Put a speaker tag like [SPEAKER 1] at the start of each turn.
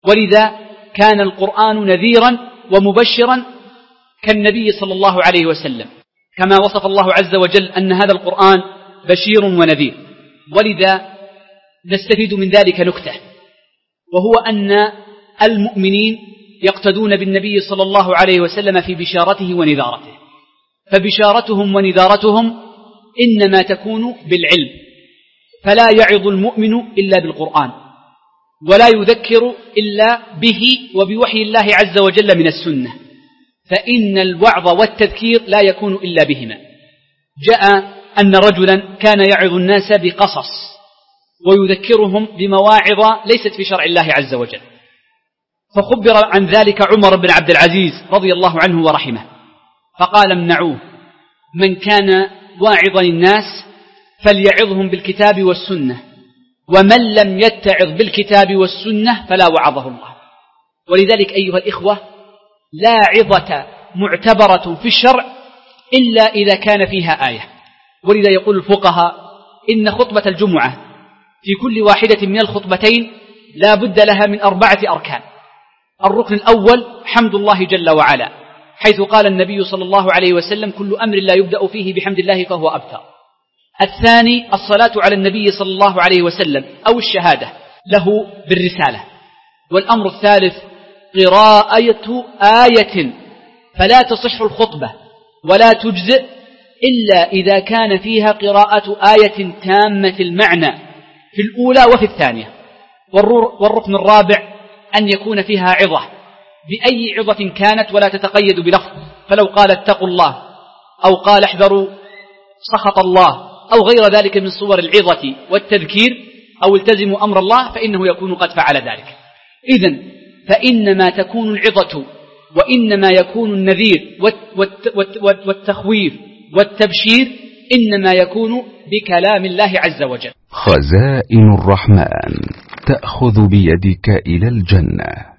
[SPEAKER 1] ولذا كان القرآن نذيرا ومبشرا كالنبي صلى الله عليه وسلم، كما وصف الله عز وجل أن هذا القرآن بشير ونذير. ولذا نستفيد من ذلك نكتة، وهو أن المؤمنين يقتدون بالنبي صلى الله عليه وسلم في بشارته ونذارته، فبشارتهم ونذارتهم إنما تكون بالعلم، فلا يعظ المؤمن إلا بالقرآن، ولا يذكر إلا به وبوحي الله عز وجل من السنة، فإن الوعظ والتذكير لا يكون إلا بهما. جاء أن رجلا كان يعظ الناس بقصص ويذكرهم بمواعظ ليست في شرع الله عز وجل، فخبر عن ذلك عمر بن عبد العزيز رضي الله عنه ورحمه، فقال امنعوه، من كان واعظا الناس فليعظهم بالكتاب والسنة، ومن لم يتعظ بالكتاب والسنة فلا وعظه الله. ولذلك أيها الإخوة، لا عظة معتبرة في الشرع إلا إذا كان فيها آية. ولذا يقول الفقهاء إن خطبة الجمعة في كل واحدة من الخطبتين لا بد لها من 4 أركان. الركن الأول حمد الله جل وعلا، حيث قال النبي صلى الله عليه وسلم: كل أمر لا يبدأ فيه بحمد الله فهو أبتر. الثاني الصلاة على النبي صلى الله عليه وسلم أو الشهادة له بالرسالة. والأمر الثالث قراءة آية، فلا تصح الخطبة ولا تجزئ إلا إذا كان فيها قراءة آية تامة المعنى في الأولى وفي الثانية. والركن الرابع أن يكون فيها عظة بأي عظة كانت ولا تتقيد بلفظ، فلو قال اتقوا الله أو قال احذروا سخط الله أو غير ذلك من صور العظة والتذكير أو التزموا أمر الله فإنه يكون قد فعل ذلك. إذن فإنما تكون العظة وإنما يكون النذير والتخويف والتبشير إنما يكون بكلام الله عز وجل.
[SPEAKER 2] خزائن الرحمن تأخذ بيدك إلى الجنة.